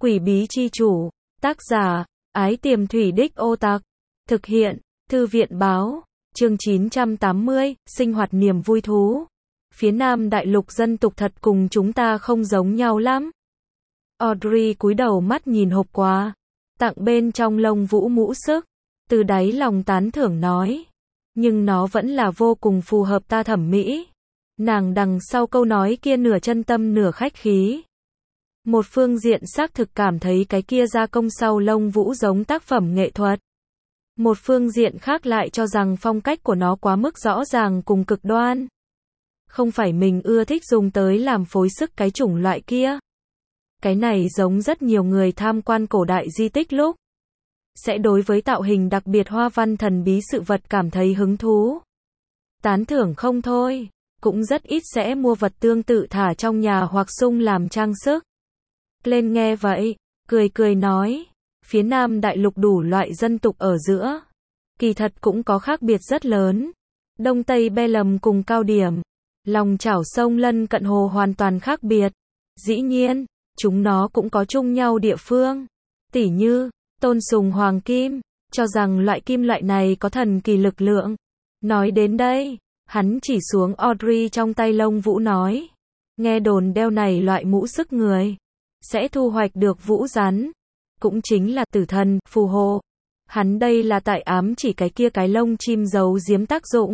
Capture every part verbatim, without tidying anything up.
Quỷ bí chi chủ, tác giả, Ái Tiềm Thủy Đích Ô Tặc, thực hiện, Thư viện báo, chương chín trăm tám mươi, sinh hoạt niềm vui thú. Phía Nam đại lục dân tục thật cùng chúng ta không giống nhau lắm. Audrey cúi đầu mắt nhìn hộp quà, tặng bên trong lông vũ mũ sức, từ đáy lòng tán thưởng nói. Nhưng nó vẫn là vô cùng phù hợp ta thẩm mỹ. Nàng đằng sau câu nói kia nửa chân tâm nửa khách khí. Một phương diện xác thực cảm thấy cái kia gia công sau lông vũ giống tác phẩm nghệ thuật. Một phương diện khác lại cho rằng phong cách của nó quá mức rõ ràng cùng cực đoan. Không phải mình ưa thích dùng tới làm phối sức cái chủng loại kia. Cái này giống rất nhiều người tham quan cổ đại di tích lúc. Sẽ đối với tạo hình đặc biệt hoa văn thần bí sự vật cảm thấy hứng thú. Tán thưởng không thôi, cũng rất ít sẽ mua vật tương tự thả trong nhà hoặc sung làm trang sức. Lên nghe vậy, cười cười nói, phía Nam đại lục đủ loại dân tục ở giữa. Kỳ thật cũng có khác biệt rất lớn. Đông Tây be lầm cùng cao điểm. Lòng chảo sông lân cận hồ hoàn toàn khác biệt. Dĩ nhiên, chúng nó cũng có chung nhau địa phương. Tỉ như, tôn sùng hoàng kim, cho rằng loại kim loại này có thần kỳ lực lượng. Nói đến đây, hắn chỉ xuống Audrey trong tay lông vũ nói. Nghe đồn đeo này loại mũ sức người. Sẽ thu hoạch được vũ rắn. Cũng chính là tử thần, phù hộ. Hắn đây là tại ám chỉ cái kia cái lông chim giấu giếm tác dụng.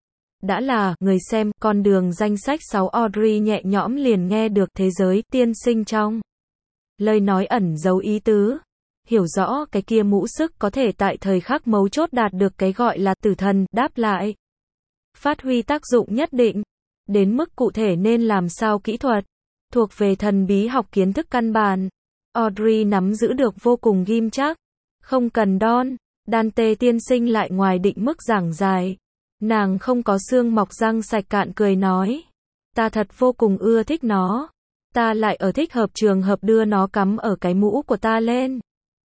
Đã là, người xem, con đường danh sách sáu Audrey nhẹ nhõm liền nghe được thế giới tiên sinh trong. Lời nói ẩn giấu ý tứ. Hiểu rõ cái kia mũ sức có thể tại thời khắc mấu chốt đạt được cái gọi là tử thần, đáp lại. Phát huy tác dụng nhất định. Đến mức cụ thể nên làm sao kỹ thuật. Thuộc về thần bí học kiến thức căn bản. Audrey nắm giữ được vô cùng ghim chắc. Không cần đon, Dante tiên sinh lại ngoài định mức giảng dài. Nàng không có xương mọc răng sạch cạn cười nói. Ta thật vô cùng ưa thích nó. Ta lại ở thích hợp trường hợp đưa nó cắm ở cái mũ của ta lên.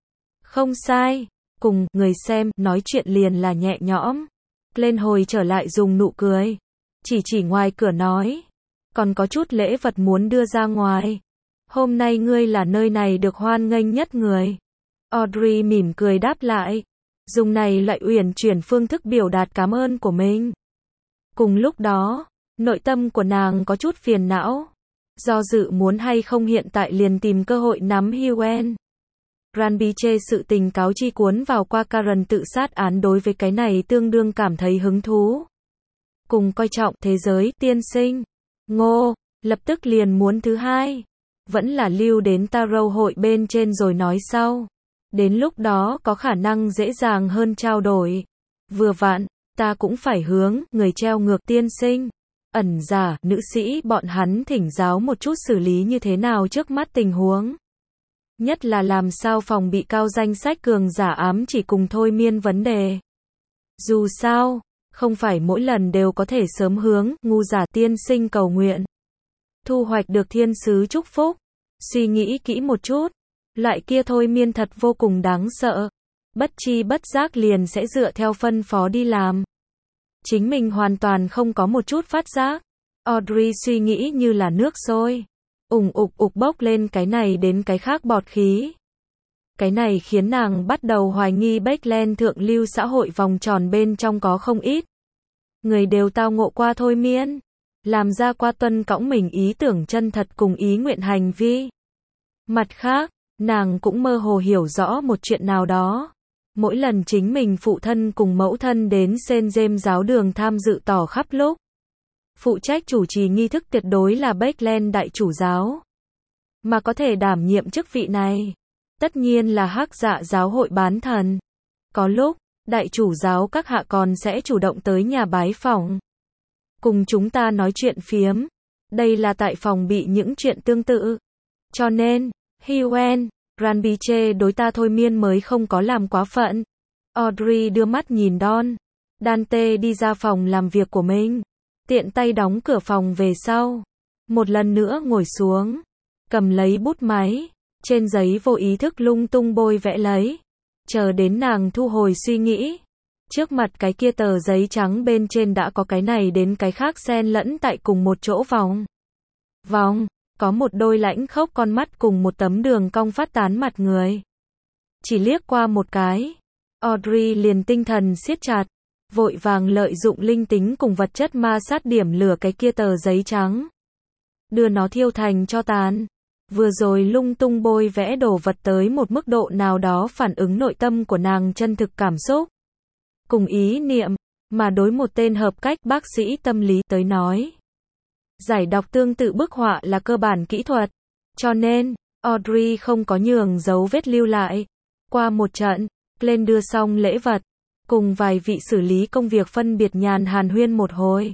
Không sai. Cùng, người xem, nói chuyện liền là nhẹ nhõm. Lên hồi trở lại dùng nụ cười. Chỉ chỉ ngoài cửa nói. Còn có chút lễ vật muốn đưa ra ngoài. Hôm nay ngươi là nơi này được hoan nghênh nhất người. Audrey mỉm cười đáp lại. Dùng này loại uyển chuyển phương thức biểu đạt cảm ơn của mình. Cùng lúc đó, nội tâm của nàng có chút phiền não. Do dự muốn hay không hiện tại liền tìm cơ hội nắm Huen. Ranbiche sự tình cáo chi cuốn vào qua Karen tự sát án đối với cái này tương đương cảm thấy hứng thú. Cùng coi trọng thế giới tiên sinh. Ngô, lập tức liền muốn thứ hai. Vẫn là lưu đến tarot hội bên trên rồi nói sau. Đến lúc đó có khả năng dễ dàng hơn trao đổi. Vừa vặn, ta cũng phải hướng người treo ngược tiên sinh. Ẩn giả, nữ sĩ bọn hắn thỉnh giáo một chút xử lý như thế nào trước mắt tình huống. Nhất là làm sao phòng bị cao danh sách cường giả ám chỉ cùng thôi miên vấn đề. Dù sao, không phải mỗi lần đều có thể sớm hướng ngu giả tiên sinh cầu nguyện. Thu hoạch được thiên sứ chúc phúc. Suy nghĩ kỹ một chút. Loại kia thôi miên thật vô cùng đáng sợ. Bất chi bất giác liền sẽ dựa theo phân phó đi làm. Chính mình hoàn toàn không có một chút phát giác. Audrey suy nghĩ như là nước sôi. Ủng ục ục bốc lên cái này đến cái khác bọt khí. Cái này khiến nàng bắt đầu hoài nghi Backland thượng lưu xã hội vòng tròn bên trong có không ít. Người đều tao ngộ qua thôi miên. Làm ra qua tuân cõng mình ý tưởng chân thật cùng ý nguyện hành vi. Mặt khác, nàng cũng mơ hồ hiểu rõ một chuyện nào đó. Mỗi lần chính mình phụ thân cùng mẫu thân đến Saint James giáo đường tham dự tỏ khắp lúc. Phụ trách chủ trì nghi thức tuyệt đối là Backland đại chủ giáo. Mà có thể đảm nhiệm chức vị này. Tất nhiên là Hắc Dạ giáo hội bán thần. Có lúc, đại chủ giáo các hạ còn sẽ chủ động tới nhà bái phỏng. Cùng chúng ta nói chuyện phiếm. Đây là tại phòng bị những chuyện tương tự. Cho nên, Huen, Ranbiche đối ta thôi miên mới không có làm quá phận. Audrey đưa mắt nhìn Don. Dante đi ra phòng làm việc của mình. Tiện tay đóng cửa phòng về sau. Một lần nữa ngồi xuống. Cầm lấy bút máy. Trên giấy vô ý thức lung tung bôi vẽ lấy. Chờ đến nàng thu hồi suy nghĩ. Trước mặt cái kia tờ giấy trắng bên trên đã có cái này đến cái khác xen lẫn tại cùng một chỗ vòng. Vòng. có một đôi lãnh khốc con mắt cùng một tấm đường cong phát tán mặt người. Chỉ liếc qua một cái, Audrey liền tinh thần siết chặt, vội vàng lợi dụng linh tính cùng vật chất ma sát điểm lửa cái kia tờ giấy trắng. Đưa nó thiêu thành tro tàn. Vừa rồi lung tung bôi vẽ đồ vật tới một mức độ nào đó phản ứng nội tâm của nàng chân thực cảm xúc. Cùng ý niệm, mà đối một tên hợp cách bác sĩ tâm lý tới nói. Giải đọc tương tự bức họa là cơ bản kỹ thuật. Cho nên, Audrey không có nhường dấu vết lưu lại. Qua một trận, lên đưa xong lễ vật, cùng vài vị xử lý công việc phân biệt nhàn hàn huyên một hồi.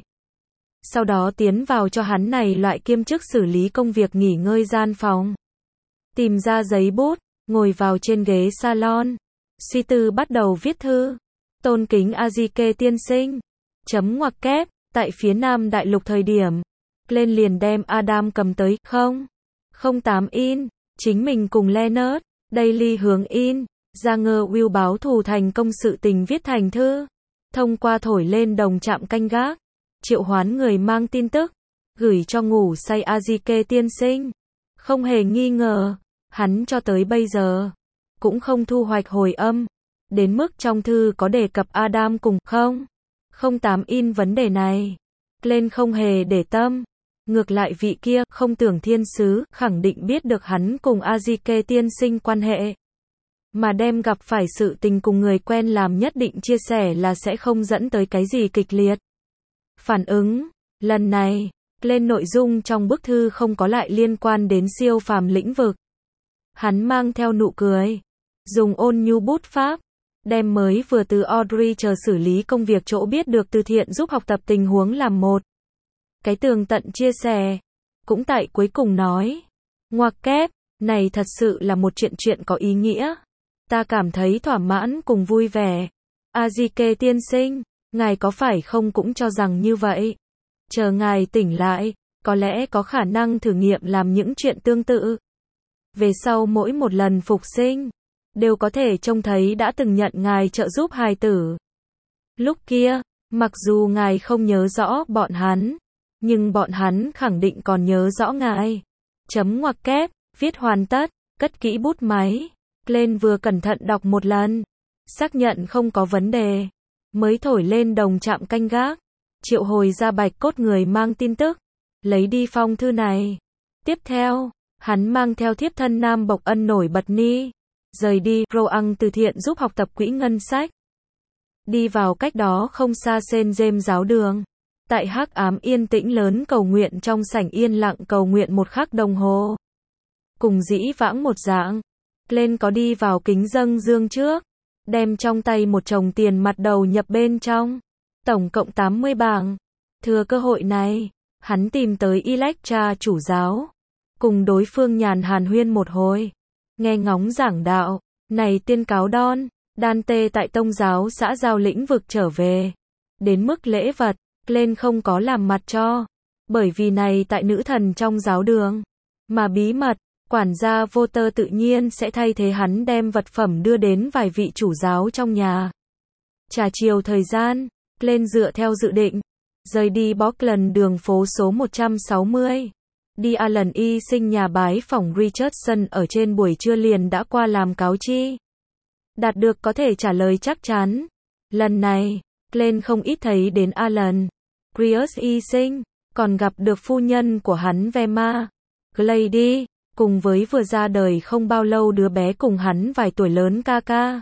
Sau đó tiến vào cho hắn này loại kiêm chức xử lý công việc nghỉ ngơi gian phòng. Tìm ra giấy bút, ngồi vào trên ghế salon. Suy tư bắt đầu viết thư. Tôn kính Azike tiên sinh. Chấm ngoặc kép, tại phía Nam Đại Lục thời điểm. Lên liền đem Adam cầm tới, không. không tám in, chính mình cùng Leonard, Daily hướng in. Ra ngơ Will báo thù thành công sự tình viết thành thư. Thông qua thổi lên đồng trạm canh gác. Triệu hoán người mang tin tức. Gửi cho ngủ say Azike tiên sinh. Không hề nghi ngờ. Hắn cho tới bây giờ. Cũng không thu hoạch hồi âm. Đến mức trong thư có đề cập Adam cùng không. không tám in vấn đề này. Lên không hề để tâm. Ngược lại vị kia không tưởng thiên sứ khẳng định biết được hắn cùng Azike tiên sinh quan hệ. Mà đem gặp phải sự tình cùng người quen làm nhất định chia sẻ là sẽ không dẫn tới cái gì kịch liệt. Phản ứng, lần này, lên nội dung trong bức thư không có lại liên quan đến siêu phàm lĩnh vực. Hắn mang theo nụ cười, dùng ôn nhu bút pháp, đem mới vừa từ Audrey chờ xử lý công việc chỗ biết được từ thiện giúp học tập tình huống làm một. Cái tường tận chia sẻ, cũng tại cuối cùng nói, ngoặc kép, này thật sự là một chuyện chuyện có ý nghĩa. Ta cảm thấy thỏa mãn cùng vui vẻ. Azike tiên sinh, ngài có phải không cũng cho rằng như vậy? Chờ ngài tỉnh lại, có lẽ có khả năng thử nghiệm làm những chuyện tương tự. Về sau mỗi một lần phục sinh, đều có thể trông thấy đã từng nhận ngài trợ giúp hài tử. Lúc kia, mặc dù ngài không nhớ rõ bọn hắn, nhưng bọn hắn khẳng định còn nhớ rõ ngài. Chấm ngoặc kép, viết hoàn tất, cất kỹ bút máy. Lên vừa cẩn thận đọc một lần, xác nhận không có vấn đề, mới thổi lên đồng trạm canh gác, triệu hồi ra bạch cốt người mang tin tức, lấy đi phong thư này. Tiếp theo, hắn mang theo thiếp thân Nam Bộc Ân nổi bật ni, rời đi Roang từ thiện giúp học tập quỹ ngân sách. Đi vào cách đó không xa Saint James giáo đường, tại hắc ám yên tĩnh lớn cầu nguyện trong sảnh yên lặng cầu nguyện một khắc đồng hồ. Cùng dĩ vãng một dạng. Lên có đi vào kính dâng dương trước, đem trong tay một chồng tiền mặt đầu nhập bên trong, tổng cộng tám mươi bảng. Thừa cơ hội này, hắn tìm tới Electra chủ giáo, cùng đối phương nhàn hàn huyên một hồi, nghe ngóng giảng đạo, này tiên cáo đon, đan tê tại tông giáo xã giao lĩnh vực trở về, đến mức lễ vật, lên không có làm mặt cho, bởi vì này tại nữ thần trong giáo đường, mà bí mật. Quản gia vô tơ tự nhiên sẽ thay thế hắn đem vật phẩm đưa đến vài vị chủ giáo trong nhà. Trà chiều thời gian, lên dựa theo dự định, rời đi Bockland đường phố số một trăm sáu mươi. Đi Alan y sinh nhà bái phỏng Richardson ở trên buổi trưa liền đã qua làm cáo chi. Đạt được có thể trả lời chắc chắn. Lần này, lên không ít thấy đến Alan. Greers y sinh, còn gặp được phu nhân của hắn Vema. Glady. Cùng với vừa ra đời không bao lâu đứa bé cùng hắn vài tuổi lớn ca ca.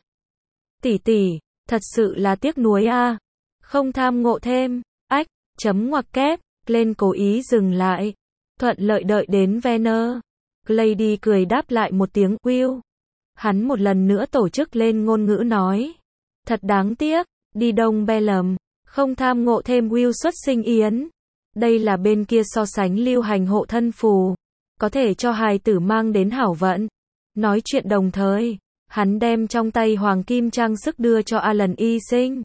Tỷ tỷ, thật sự là tiếc nuối a. Không tham ngộ thêm, ách, chấm ngoặc kép, lên cố ý dừng lại. Thuận lợi đợi đến Venner. Lady cười đáp lại một tiếng Will. Hắn một lần nữa tổ chức lên ngôn ngữ nói. Thật đáng tiếc, đi Đông Bellum, không tham ngộ thêm Will xuất sinh yến. Đây là bên kia so sánh lưu hành hộ thân phù. Có thể cho hài tử mang đến hảo vận. Nói chuyện đồng thời, hắn đem trong tay hoàng kim trang sức đưa cho Alan y sinh.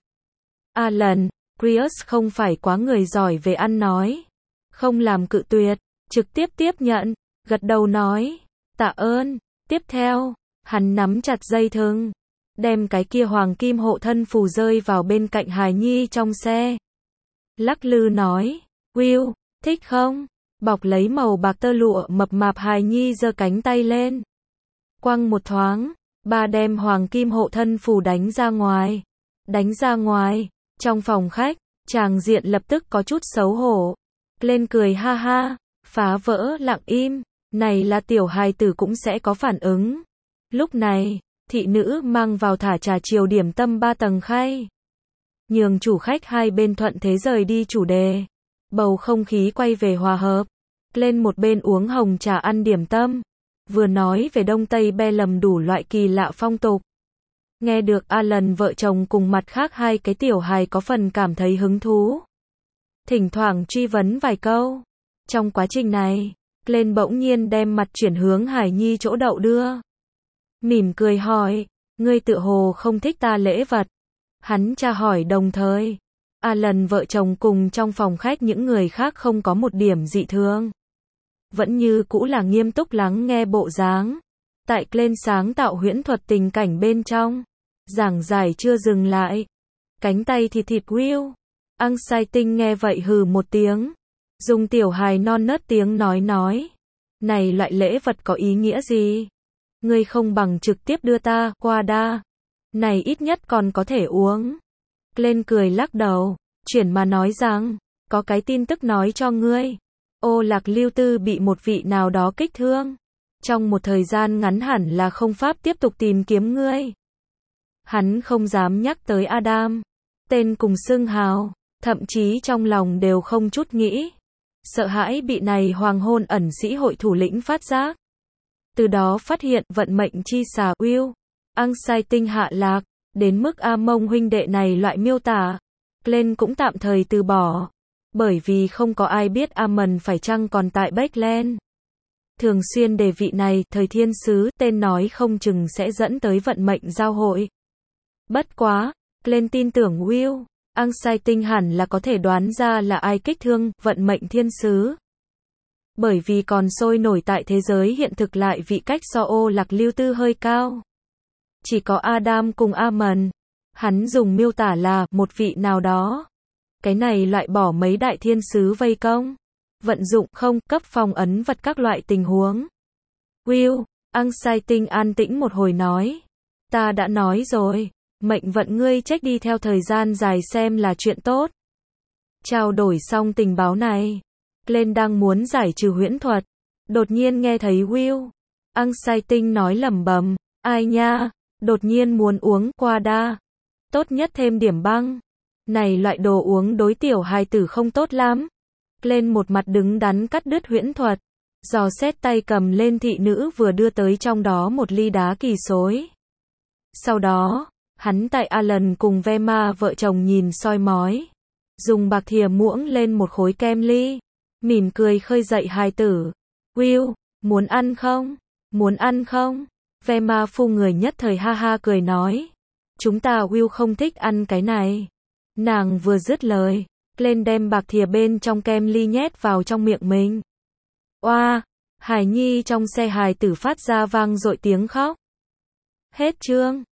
Alan, Greers không phải quá người giỏi về ăn nói. Không làm cự tuyệt, trực tiếp tiếp nhận, gật đầu nói. Tạ ơn. Tiếp theo, hắn nắm chặt dây thừng, đem cái kia hoàng kim hộ thân phù rơi vào bên cạnh hài nhi trong xe. Lắc lư nói, Will, thích không? bọc lấy màu bạc tơ lụa mập mạp hài nhi giơ cánh tay lên. Quăng một thoáng, ba đem hoàng kim hộ thân phù đánh ra ngoài. Đánh ra ngoài, trong phòng khách, tràng diện lập tức có chút xấu hổ. Lên cười ha ha, phá vỡ lặng im, này là tiểu hài tử cũng sẽ có phản ứng. Lúc này, thị nữ mang vào thả trà chiều điểm tâm ba tầng khay. Nhường chủ khách hai bên thuận thế rời đi chủ đề. Bầu không khí quay về hòa hợp. Lên một bên uống hồng trà ăn điểm tâm. Vừa nói về Đông Tây Be lầm đủ loại kỳ lạ phong tục. Nghe được Alan vợ chồng cùng mặt khác hai cái tiểu hài có phần cảm thấy hứng thú. Thỉnh thoảng truy vấn vài câu. Trong quá trình này, lên bỗng nhiên đem mặt chuyển hướng Hải Nhi chỗ đậu đưa. Mỉm cười hỏi, ngươi tự hồ không thích ta lễ vật. Hắn tra hỏi đồng thời. Alan vợ chồng cùng trong phòng khách những người khác không có một điểm dị thường. Vẫn như cũ là nghiêm túc lắng nghe bộ dáng. Tại Glenn sáng tạo huyễn thuật tình cảnh bên trong. Giảng giải chưa dừng lại. Cánh tay thịt thịt Will. Exciting nghe vậy hừ một tiếng. Dùng tiểu hài non nớt tiếng nói nói. Này loại lễ vật có ý nghĩa gì? Ngươi không bằng trực tiếp đưa ta qua đa. Này ít nhất còn có thể uống. Glenn cười lắc đầu. Chuyển mà nói rằng. Có cái tin tức nói cho ngươi. Ô Lạc Lưu Tư bị một vị nào đó kích thương. Trong một thời gian ngắn hẳn là không pháp tiếp tục tìm kiếm ngươi. Hắn không dám nhắc tới Adam. Tên cùng xưng hào. Thậm chí trong lòng đều không chút nghĩ. Sợ hãi bị này hoàng hôn ẩn sĩ hội thủ lĩnh phát giác. Từ đó phát hiện vận mệnh chi xà Will. Exciting hạ lạc. Đến mức A Mông huynh đệ này loại miêu tả. Glenn cũng tạm thời từ bỏ. Bởi vì không có ai biết Amon phải chăng còn tại Backland. Thường xuyên đề vị này, thời thiên sứ, tên nói không chừng sẽ dẫn tới vận mệnh giao hội. Bất quá, Glenn tin tưởng Will. Exciting hẳn là có thể đoán ra là ai kích thương vận mệnh thiên sứ. Bởi vì còn sôi nổi tại thế giới hiện thực lại vị cách so Ô Lạc Lưu Tư hơi cao. Chỉ có Adam cùng Amon. Hắn dùng miêu tả là một vị nào đó. Cái này loại bỏ mấy đại thiên sứ vây công. Vận dụng không cấp phong ấn vật các loại tình huống. Will, Exciting an tĩnh một hồi nói. Ta đã nói rồi. Mệnh vận ngươi trách đi theo thời gian dài xem là chuyện tốt. Trao đổi xong tình báo này. Glenn đang muốn giải trừ huyễn thuật. Đột nhiên nghe thấy Will. Exciting nói lẩm bẩm. Ai nha, đột nhiên muốn uống qua đa. Tốt nhất thêm điểm băng. Này loại đồ uống đối tiểu hài tử không tốt lắm. Glenn một mặt đứng đắn cắt đứt huyễn thuật. Dò xét tay cầm lên thị nữ vừa đưa tới trong đó một ly đá kỳ xối. Sau đó, hắn tại Alan cùng Velma vợ chồng nhìn soi mói. Dùng bạc thìa muỗng lên một khối kem ly. Mỉm cười khơi dậy hài tử. Will, muốn ăn không? Muốn ăn không? Velma phu người nhất thời ha ha cười nói. Chúng ta Will không thích ăn cái này. Nàng vừa dứt lời. Glenn đem bạc thìa bên trong kem ly nhét vào trong miệng mình. Oa, Hải Nhi trong xe hài tử phát ra vang dội tiếng khóc. Hết chương.